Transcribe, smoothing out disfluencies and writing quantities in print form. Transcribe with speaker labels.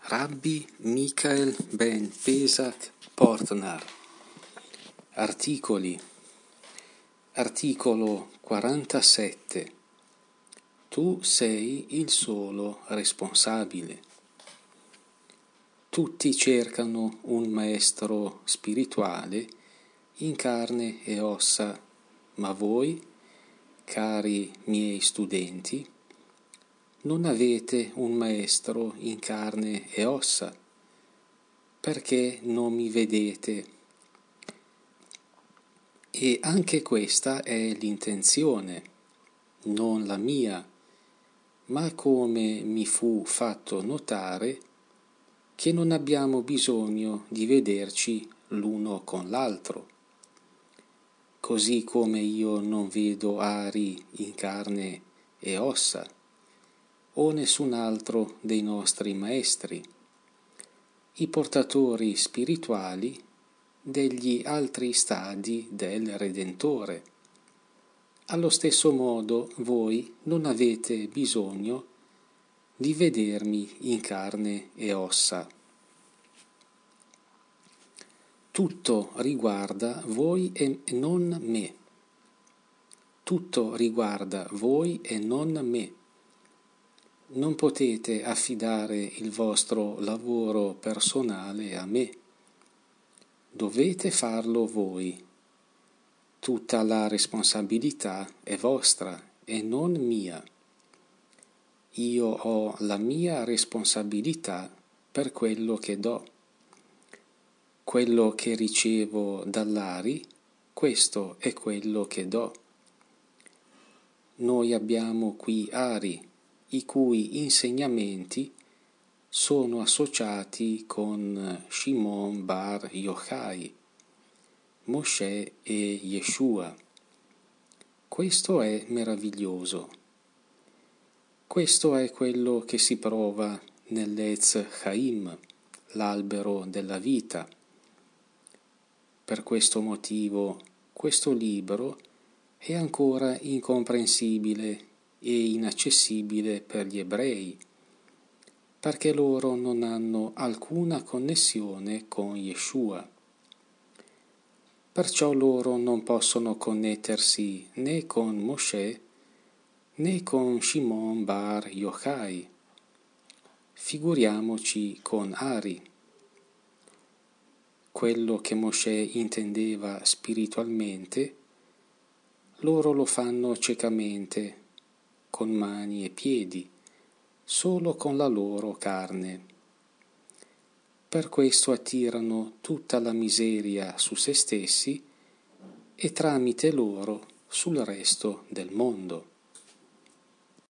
Speaker 1: Rabbi Michael ben Pesach Portnar. Articolo 47. Tu sei il solo responsabile. Tutti cercano un maestro spirituale in carne e ossa, ma voi, cari miei studenti, non avete un maestro in carne e ossa, perché non mi vedete. E anche questa è l'intenzione, non la mia, ma come mi fu fatto notare, che non abbiamo bisogno di vederci l'uno con l'altro. Così come io non vedo Ari in carne e ossa, o nessun altro dei nostri maestri, i portatori spirituali degli altri stadi del Redentore. Allo stesso modo voi non avete bisogno di vedermi in carne e ossa. Tutto riguarda voi e non me. Tutto riguarda voi e non me. Non potete affidare il vostro lavoro personale a me. Dovete farlo voi. Tutta la responsabilità è vostra e non mia. Io ho la mia responsabilità per quello che do. Quello che ricevo dall'Ari, questo è quello che do. Noi abbiamo qui Ari, i cui insegnamenti sono associati con Shimon bar Yochai, Mosè e Yeshua. Questo è meraviglioso. Questo è quello che si prova nell'Etz Chaim, l'albero della vita. Per questo motivo, questo libro è ancora incomprensibile e inaccessibile per gli ebrei, perché loro non hanno alcuna connessione con Yeshua. Perciò loro non possono connettersi né con Mosè né con Shimon bar Yochai. Figuriamoci con Ari. Quello che Mosè intendeva spiritualmente, loro lo fanno ciecamente, con mani e piedi, solo con la loro carne. Per questo attirano tutta la miseria su se stessi e tramite loro sul resto del mondo.